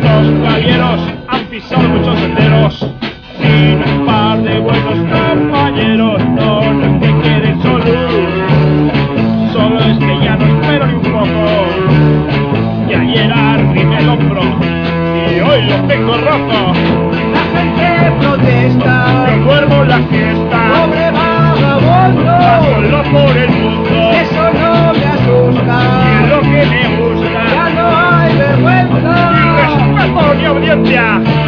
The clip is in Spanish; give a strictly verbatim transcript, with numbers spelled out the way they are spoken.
Los caballeros han pisado muchos senderos sin un par de buenos compañeros. No, no es que quieren salud, solo es que ya no espero ni un poco. Y ayer arrimé el hombro y hoy lo tengo roto. La gente protesta, Yo duermo la fiesta, pobre vagabundo, solo por el mundo. eso no me Y es asusta, lo que me gusta. ya no hay Ni vergüenza. respeto ni obediencia.